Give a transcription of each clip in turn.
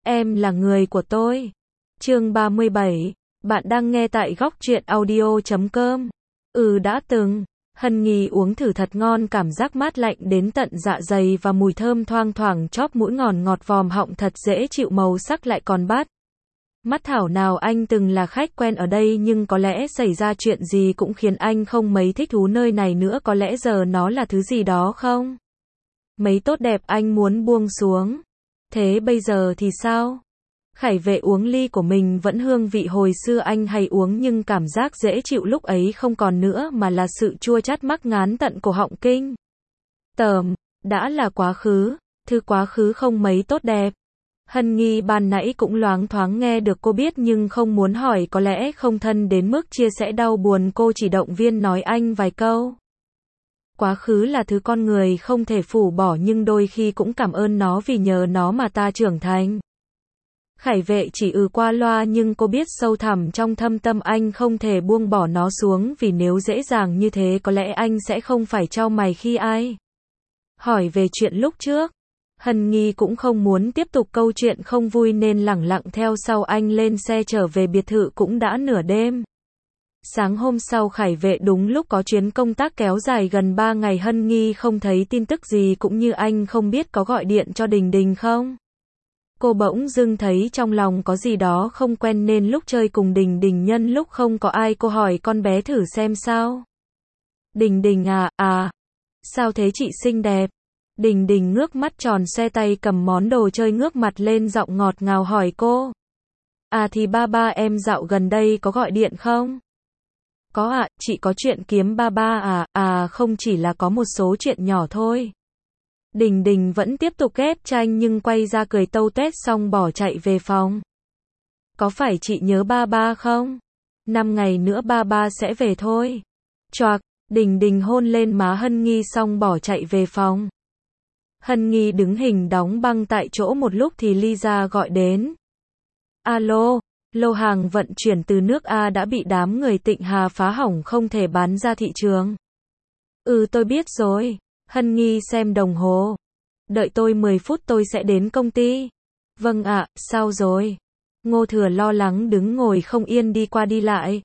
Em là người của tôi. Chương 37. Bạn đang nghe tại góc truyện audio.com. Đã từng. Hân Nghi uống thử thật ngon, cảm giác mát lạnh đến tận dạ dày và mùi thơm thoang thoảng chóp mũi, ngọt vòm họng thật dễ chịu, màu sắc lại còn bắt mắt. Thảo nào anh từng là khách quen ở đây, nhưng có lẽ xảy ra chuyện gì cũng khiến anh không mấy thích thú nơi này nữa. Có lẽ giờ nó là thứ gì đó không mấy tốt đẹp, anh muốn buông xuống. Thế bây giờ thì sao? Khải Vệ uống ly của mình, vẫn hương vị hồi xưa anh hay uống, nhưng cảm giác dễ chịu lúc ấy không còn nữa, mà là sự chua chát mắc ngán tận cổ họng. Kinh tởm, đã là quá khứ, thứ quá khứ không mấy tốt đẹp. Hân Nghi ban nãy cũng loáng thoáng nghe được cô biết, nhưng không muốn hỏi, có lẽ không thân đến mức chia sẻ đau buồn. Cô chỉ động viên nói anh vài câu. Quá khứ là thứ con người không thể phủ bỏ, nhưng đôi khi cũng cảm ơn nó, vì nhờ nó mà ta trưởng thành. Khải Vệ chỉ qua loa, nhưng cô biết sâu thẳm trong thâm tâm anh không thể buông bỏ nó xuống, vì nếu dễ dàng như thế có lẽ anh sẽ không phải chau mày khi ai hỏi về chuyện lúc trước. Hân Nghi cũng không muốn tiếp tục câu chuyện không vui nên lẳng lặng theo sau anh lên xe trở về biệt thự. Cũng đã nửa đêm. Sáng hôm sau Khải Vệ đúng lúc có chuyến công tác kéo dài gần 3 ngày. Hân Nghi không thấy tin tức gì, cũng như anh không biết có gọi điện cho Đình Đình không. Cô bỗng dưng thấy trong lòng có gì đó không quen, nên lúc chơi cùng Đình Đình nhân lúc không có ai, cô hỏi con bé thử xem sao. Đình Đình sao thế chị xinh đẹp? Đình Đình ngước mắt tròn xoe, tay cầm món đồ chơi, ngước mặt lên, giọng ngọt ngào hỏi cô. Thì ba em dạo gần đây có gọi điện không? Có ạ, chị có chuyện kiếm ba không, chỉ là có một số chuyện nhỏ thôi. Đình Đình vẫn tiếp tục ghép chanh, nhưng quay ra cười tâu tuét xong bỏ chạy về phòng. Có phải chị nhớ ba không? 5 ngày nữa ba sẽ về thôi. Choạc, Đình Đình hôn lên má Hân Nghi xong bỏ chạy về phòng. Hân Nghi đứng hình đóng băng tại chỗ một lúc thì Lisa gọi đến. Alo, lô hàng vận chuyển từ nước A đã bị đám người Tịnh Hà phá hỏng, không thể bán ra thị trường. Tôi biết rồi. Hân Nghi xem đồng hồ. Đợi tôi 10 phút tôi sẽ đến công ty. Vâng ạ, sao rồi? Ngô Thừa lo lắng đứng ngồi không yên, đi qua đi lại.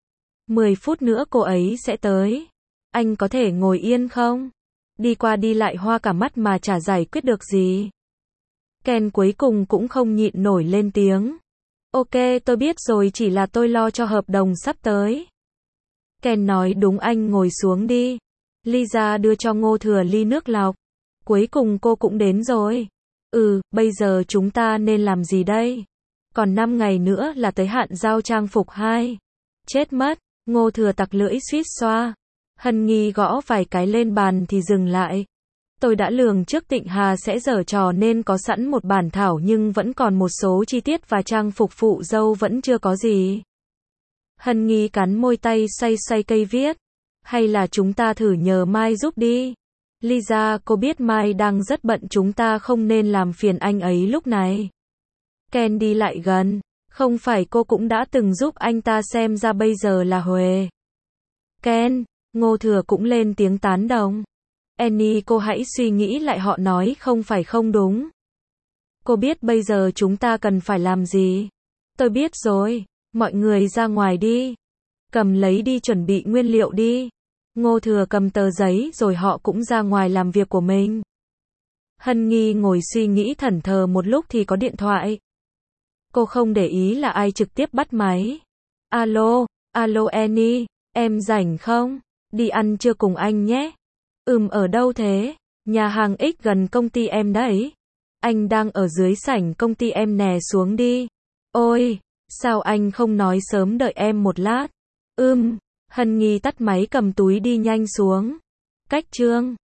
10 phút nữa cô ấy sẽ tới. Anh có thể ngồi yên không? Đi qua đi lại hoa cả mắt mà chả giải quyết được gì. Ken cuối cùng cũng không nhịn nổi lên tiếng. Ok, tôi biết rồi, chỉ là tôi lo cho hợp đồng sắp tới. Ken nói đúng, anh ngồi xuống đi. Lisa đưa cho Ngô Thừa ly nước lọc. Cuối cùng cô cũng đến rồi. Bây giờ chúng ta nên làm gì đây? Còn 5 ngày nữa là tới hạn giao trang phục 2. Chết mất. Ngô Thừa tặc lưỡi suýt xoa. Hân Nghi gõ vài cái lên bàn thì dừng lại. Tôi đã lường trước Tịnh Hà sẽ giở trò nên có sẵn một bản thảo, nhưng vẫn còn một số chi tiết và trang phục phụ dâu vẫn chưa có gì. Hân Nghi cắn môi, tay xoay cây viết. Hay là chúng ta thử nhờ Mai giúp đi. Lisa, cô biết Mai đang rất bận, chúng ta không nên làm phiền anh ấy lúc này. Ken đi lại gần. Không phải cô cũng đã từng giúp anh ta, xem ra bây giờ là huề. Ken, Ngô Thừa cũng lên tiếng tán đồng. Annie, cô hãy suy nghĩ lại, họ nói không phải không đúng. Cô biết bây giờ chúng ta cần phải làm gì. Tôi biết rồi, mọi người ra ngoài đi. Cầm lấy đi, chuẩn bị nguyên liệu đi. Ngô Thừa cầm tờ giấy rồi họ cũng ra ngoài làm việc của mình. Hân Nghi ngồi suy nghĩ thẫn thờ một lúc thì có điện thoại. Cô không để ý là ai, trực tiếp bắt máy. Alo Annie, em rảnh không? Đi ăn trưa cùng anh nhé. Ở đâu thế? Nhà hàng X gần công ty em đấy. Anh đang ở dưới sảnh công ty em nè, xuống đi. Ôi, sao anh không nói sớm, đợi em một lát. Hân Nghi tắt máy, cầm túi đi nhanh xuống. Cách Trương